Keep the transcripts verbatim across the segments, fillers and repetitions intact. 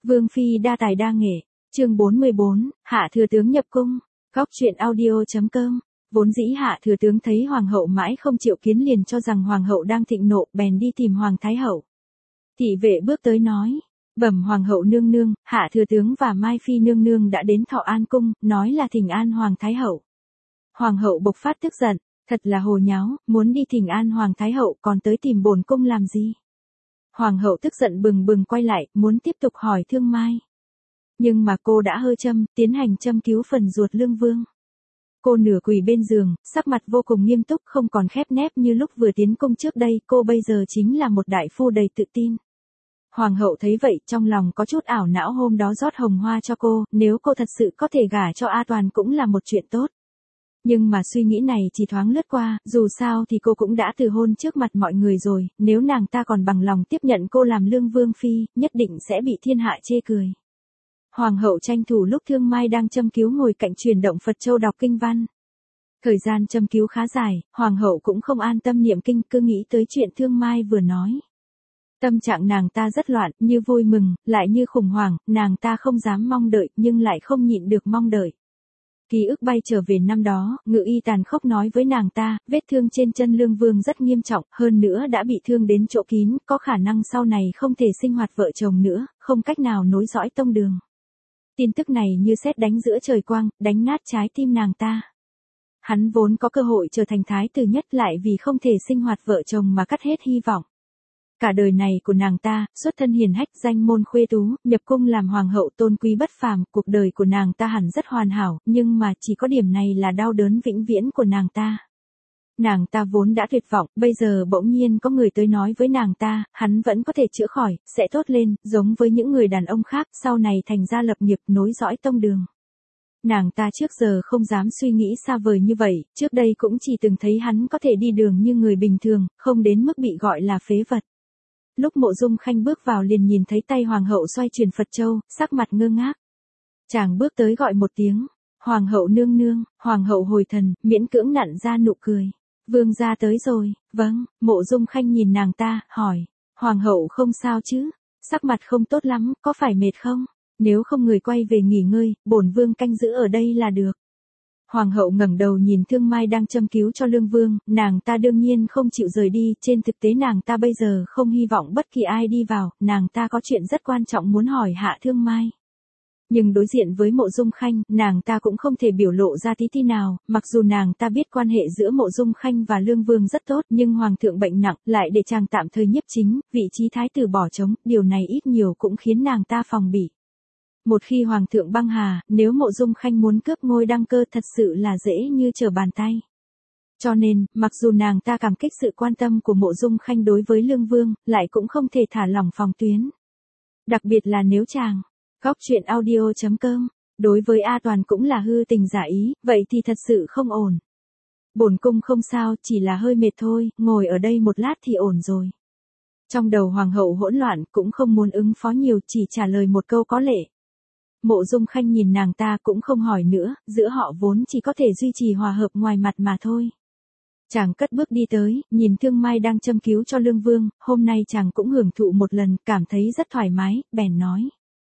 Vương phi đa tài đa nghệ, chương bốn mươi bốn, Hạ thừa tướng nhập cung. Góc truyện audio.com. Vốn dĩ Hạ thừa tướng thấy hoàng hậu mãi không chịu kiến liền cho rằng hoàng hậu đang thịnh nộ, bèn đi tìm hoàng thái hậu. Thị vệ bước tới nói, bẩm hoàng hậu nương nương, Hạ thừa tướng và Mai phi nương nương đã đến Thọ An cung, nói là thỉnh an hoàng thái hậu. Hoàng hậu bộc phát tức giận, thật là hồ nháo, muốn đi thỉnh an hoàng thái hậu còn tới tìm bổn cung làm gì? Hoàng hậu tức giận bừng bừng quay lại, muốn tiếp tục hỏi Thương Mai. Nhưng mà cô đã hơi châm, tiến hành châm cứu phần ruột Lương Vương. Cô nửa quỳ bên giường, sắc mặt vô cùng nghiêm túc, không còn khép nép như lúc vừa tiến cung trước đây, cô bây giờ chính là một đại phu đầy tự tin. Hoàng hậu thấy vậy, trong lòng có chút ảo não, hôm đó rót hồng hoa cho cô, nếu cô thật sự có thể gả cho A Toàn cũng là một chuyện tốt. Nhưng mà suy nghĩ này chỉ thoáng lướt qua, dù sao thì cô cũng đã từ hôn trước mặt mọi người rồi, nếu nàng ta còn bằng lòng tiếp nhận cô làm Lương Vương phi, nhất định sẽ bị thiên hạ chê cười. Hoàng hậu tranh thủ lúc Thương Mai đang châm cứu ngồi cạnh chuyển động Phật châu đọc kinh văn. Thời gian châm cứu khá dài, hoàng hậu cũng không an tâm niệm kinh, cứ nghĩ tới chuyện Thương Mai vừa nói. Tâm trạng nàng ta rất loạn, như vui mừng, lại như khủng hoảng, nàng ta không dám mong đợi, nhưng lại không nhịn được mong đợi. Ký ức bay trở về năm đó, Ngự y tàn khốc nói với nàng ta, vết thương trên chân Lương Vương rất nghiêm trọng, hơn nữa đã bị thương đến chỗ kín, có khả năng sau này không thể sinh hoạt vợ chồng nữa, không cách nào nối dõi tông đường. Tin tức này như sét đánh giữa trời quang, đánh nát trái tim nàng ta. Hắn vốn có cơ hội trở thành thái tử nhất, lại vì không thể sinh hoạt vợ chồng mà cắt hết hy vọng. Cả đời này của nàng ta, xuất thân hiền hách, danh môn khuê tú, nhập cung làm hoàng hậu tôn quý bất phàm, cuộc đời của nàng ta hẳn rất hoàn hảo, nhưng mà chỉ có điểm này là đau đớn vĩnh viễn của nàng ta. Nàng ta vốn đã tuyệt vọng, bây giờ bỗng nhiên có người tới nói với nàng ta, hắn vẫn có thể chữa khỏi, sẽ tốt lên, giống với những người đàn ông khác, sau này thành ra lập nghiệp, nối dõi tông đường. Nàng ta trước giờ không dám suy nghĩ xa vời như vậy, trước đây cũng chỉ từng thấy hắn có thể đi đường như người bình thường, không đến mức bị gọi là phế vật. Lúc Mộ Dung Khanh bước vào liền nhìn thấy tay hoàng hậu xoay chuyển Phật châu, sắc mặt ngơ ngác. Chàng bước tới gọi một tiếng, hoàng hậu nương nương, hoàng hậu hồi thần, miễn cưỡng nặn ra nụ cười. Vương gia tới rồi, vâng, Mộ Dung Khanh nhìn nàng ta, hỏi, hoàng hậu không sao chứ, sắc mặt không tốt lắm, có phải mệt không? Nếu không người quay về nghỉ ngơi, bổn vương canh giữ ở đây là được. Hoàng hậu ngẩng đầu nhìn Thương Mai đang châm cứu cho Lương Vương, nàng ta đương nhiên không chịu rời đi, trên thực tế nàng ta bây giờ không hy vọng bất kỳ ai đi vào, nàng ta có chuyện rất quan trọng muốn hỏi Hạ Thương Mai. Nhưng đối diện với Mộ Dung Khanh, nàng ta cũng không thể biểu lộ ra tí tí nào, mặc dù nàng ta biết quan hệ giữa Mộ Dung Khanh và Lương Vương rất tốt, nhưng hoàng thượng bệnh nặng, lại để chàng tạm thời nhiếp chính, vị trí thái tử bỏ trống, điều này ít nhiều cũng khiến nàng ta phòng bị. Một khi hoàng thượng băng hà, nếu Mộ Dung Khanh muốn cướp ngôi đăng cơ thật sự là dễ như trở bàn tay. Cho nên, mặc dù nàng ta cảm kích sự quan tâm của Mộ Dung Khanh đối với Lương Vương, lại cũng không thể thả lỏng phòng tuyến. Đặc biệt là nếu chàng, góc truyện audio.com, đối với A Toàn cũng là hư tình giả ý, vậy thì thật sự không ổn. Bổn cung không sao, chỉ là hơi mệt thôi, ngồi ở đây một lát thì ổn rồi. Trong đầu hoàng hậu hỗn loạn, cũng không muốn ứng phó nhiều, chỉ trả lời một câu có lệ. Mộ Dung Khanh nhìn nàng ta cũng không hỏi nữa, giữa họ vốn chỉ có thể duy trì hòa hợp ngoài mặt mà thôi. Chàng cất bước đi tới, nhìn Thương Mai đang châm cứu cho Lương Vương, hôm nay chàng cũng hưởng thụ một lần, cảm thấy rất thoải mái, bèn nói.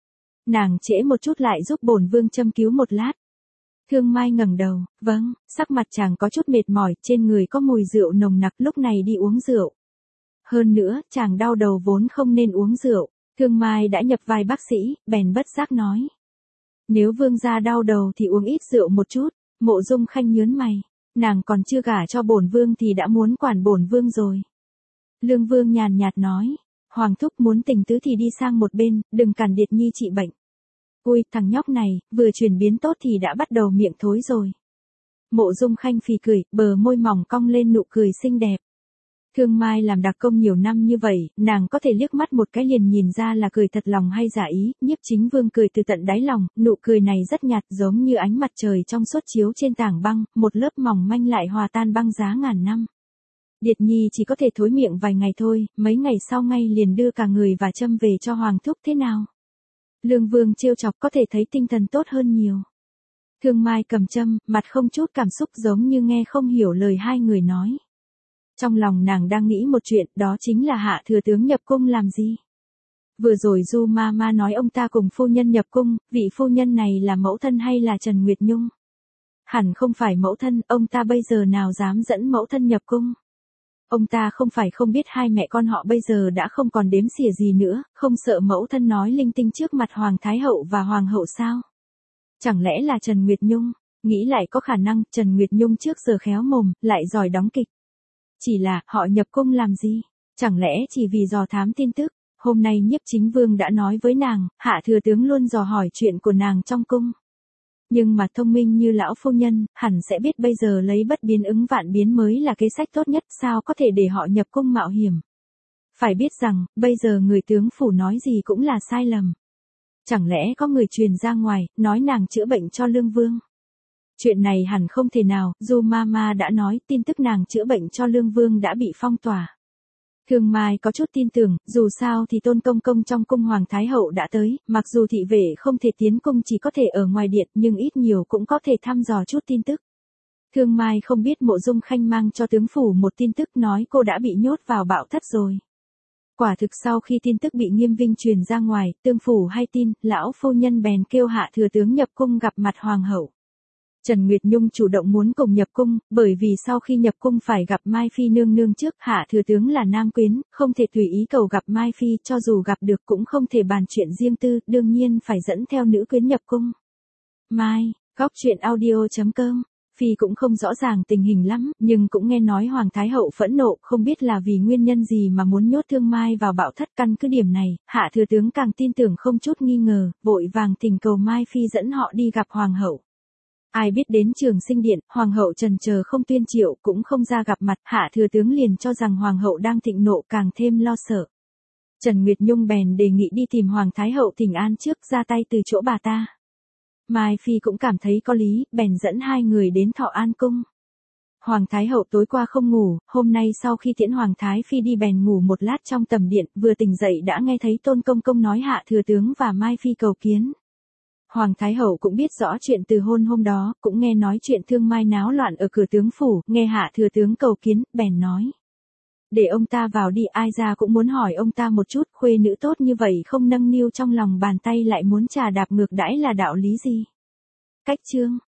Nàng trễ một chút lại giúp bổn vương châm cứu một lát. Thương Mai ngẩng đầu, vâng, sắc mặt chàng có chút mệt mỏi, trên người có mùi rượu nồng nặc, lúc này đi uống rượu. Hơn nữa, chàng đau đầu vốn không nên uống rượu. Thương Mai đã nhập vai bác sĩ, bèn bất giác nói. Nếu vương gia đau đầu thì uống ít rượu một chút. Mộ Dung Khanh nhớn mày, nàng còn chưa gả cho bổn vương thì đã muốn quản bổn vương rồi. Lương Vương nhàn nhạt nói, hoàng thúc muốn tình tứ thì đi sang một bên, đừng cản Điệt Nhi trị bệnh. Ui, thằng nhóc này, vừa chuyển biến tốt thì đã bắt đầu miệng thối rồi. Mộ Dung Khanh phì cười, bờ môi mỏng cong lên nụ cười xinh đẹp. Thương Mai làm đặc công nhiều năm như vậy, nàng có thể liếc mắt một cái liền nhìn ra là cười thật lòng hay giả ý, Nhiếp Chính Vương cười từ tận đáy lòng, nụ cười này rất nhạt giống như ánh mặt trời trong suốt chiếu trên tảng băng, một lớp mỏng manh lại hòa tan băng giá ngàn năm. Điệt Nhi chỉ có thể thối miệng vài ngày thôi, mấy ngày sau ngay liền đưa cả người và châm về cho hoàng thúc thế nào. Lương Vương trêu chọc có thể thấy tinh thần tốt hơn nhiều. Thương Mai cầm châm, mặt không chút cảm xúc giống như nghe không hiểu lời hai người nói. Trong lòng nàng đang nghĩ một chuyện, đó chính là Hạ thừa tướng nhập cung làm gì. Vừa rồi Du ma ma nói ông ta cùng phu nhân nhập cung, vị phu nhân này là mẫu thân hay là Trần Nguyệt Nhung? Hẳn không phải mẫu thân, ông ta bây giờ nào dám dẫn mẫu thân nhập cung. Ông ta không phải không biết hai mẹ con họ bây giờ đã không còn đếm xỉa gì nữa, không sợ mẫu thân nói linh tinh trước mặt Hoàng Thái Hậu và Hoàng hậu sao? Chẳng lẽ là Trần Nguyệt Nhung? Nghĩ lại có khả năng Trần Nguyệt Nhung trước giờ khéo mồm, lại giỏi đóng kịch. Chỉ là, họ nhập cung làm gì? Chẳng lẽ chỉ vì dò thám tin tức? Hôm nay Nhiếp Chính Vương đã nói với nàng, Hạ thừa tướng luôn dò hỏi chuyện của nàng trong cung. Nhưng mà thông minh như lão phu nhân, hẳn sẽ biết bây giờ lấy bất biến ứng vạn biến mới là kế sách tốt nhất, sao có thể để họ nhập cung mạo hiểm. Phải biết rằng, bây giờ người tướng phủ nói gì cũng là sai lầm. Chẳng lẽ có người truyền ra ngoài, nói nàng chữa bệnh cho Lương Vương. Chuyện này hẳn không thể nào, Du ma ma đã nói tin tức nàng chữa bệnh cho Lương Vương đã bị phong tỏa. Thương Mai có chút tin tưởng, dù sao thì Tôn Công Công trong cung Hoàng Thái Hậu đã tới, mặc dù thị vệ không thể tiến cung chỉ có thể ở ngoài điện nhưng ít nhiều cũng có thể thăm dò chút tin tức. Thương Mai không biết Mộ Dung Khanh mang cho tướng phủ một tin tức nói cô đã bị nhốt vào Bảo Thất rồi. Quả thực sau khi tin tức bị Nghiêm Vinh truyền ra ngoài, tương phủ hay tin, lão phu nhân bèn kêu Hạ thừa tướng nhập cung gặp mặt Hoàng hậu. Trần Nguyệt Nhung chủ động muốn cùng nhập cung, bởi vì sau khi nhập cung phải gặp Mai Phi nương nương trước, Hạ thừa tướng là nam quyến, không thể tùy ý cầu gặp Mai Phi, cho dù gặp được cũng không thể bàn chuyện riêng tư, đương nhiên phải dẫn theo nữ quyến nhập cung. Mai, góc truyện audio chấm com, Phi cũng không rõ ràng tình hình lắm, nhưng cũng nghe nói Hoàng Thái Hậu phẫn nộ, không biết là vì nguyên nhân gì mà muốn nhốt Thương Mai vào Bảo Thất. Căn cứ điểm này, Hạ thừa tướng càng tin tưởng không chút nghi ngờ, vội vàng thỉnh cầu Mai Phi dẫn họ đi gặp Hoàng hậu. Ai biết đến Trường Sinh Điện, Hoàng hậu trần chờ không tuyên triệu, cũng không ra gặp mặt, Hạ thừa tướng liền cho rằng Hoàng hậu đang thịnh nộ, càng thêm lo sợ. Trần Nguyệt Nhung bèn đề nghị đi tìm Hoàng Thái Hậu thỉnh an trước, ra tay từ chỗ bà ta. Mai Phi cũng cảm thấy có lý, bèn dẫn hai người đến Thọ An Cung. Hoàng Thái Hậu tối qua không ngủ, hôm nay sau khi tiễn Hoàng Thái Phi đi bèn ngủ một lát trong tầm điện, vừa tỉnh dậy đã nghe thấy Tôn Công Công nói Hạ thừa tướng và Mai Phi cầu kiến. Hoàng Thái Hậu cũng biết rõ chuyện từ hôn hôm đó, cũng nghe nói chuyện Thương Mai náo loạn ở cửa tướng phủ, nghe Hạ thừa tướng cầu kiến, bèn nói. Để ông ta vào đi, ai ra cũng muốn hỏi ông ta một chút, khuê nữ tốt như vậy không nâng niu trong lòng bàn tay lại muốn trà đạp ngược đãi là đạo lý gì? Cách chương